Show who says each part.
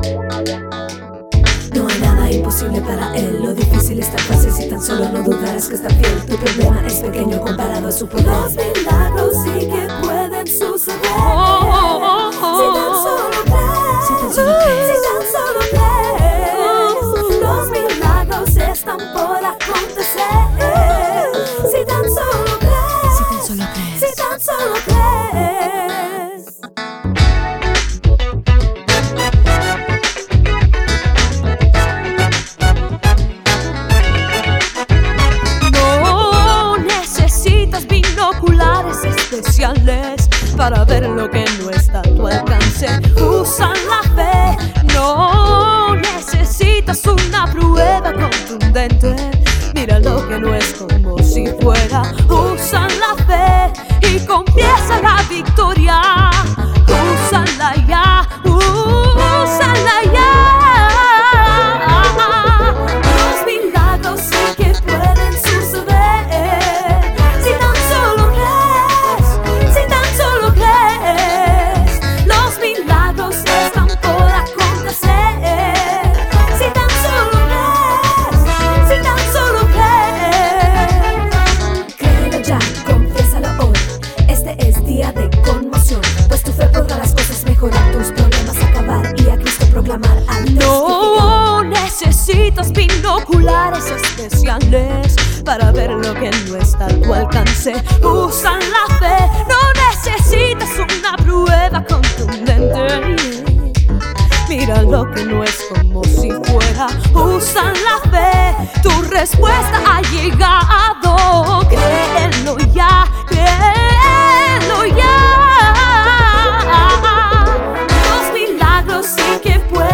Speaker 1: No hay nada imposible para él. Lo difícil es tan fácil si tan solo no dudaras que está fiel. Tu problema es pequeño comparado a su poder. Los milagros sí que pueden suceder. Si tan solo crees, si tan solo crees, si tan solo crees. Los milagros están por acontecer. Si tan solo crees, si tan solo crees, si tan solo crees.
Speaker 2: No necesitas binoculares especiales para ver lo que no está a tu alcance. Usa la fe. No necesitas una prueba contundente. Mira lo que no es como si fuera. Usa la fe y confiesa la victoria. Úsala ya, úsala ya. Los milagros sí que pueden suceder. Si tan solo crees, si tan solo crees. Los milagros están por acontecer. Si tan solo crees, si tan solo crees.
Speaker 1: Créelo ya, confiésalo hoy. Este es día de conmoción, pues tu fe podrá las cosas mejorar, tus problemas acabar y a Cristo proclamar al Dios
Speaker 2: No necesitas binoculares especiales para ver lo que no está a tu alcance. Usa la fe. No necesitas una prueba contundente. Mira lo que no es como si fuera. Usa la fe. Tu respuesta ha llegado. Créelo ya, créelo ya. Los milagros sí que pueden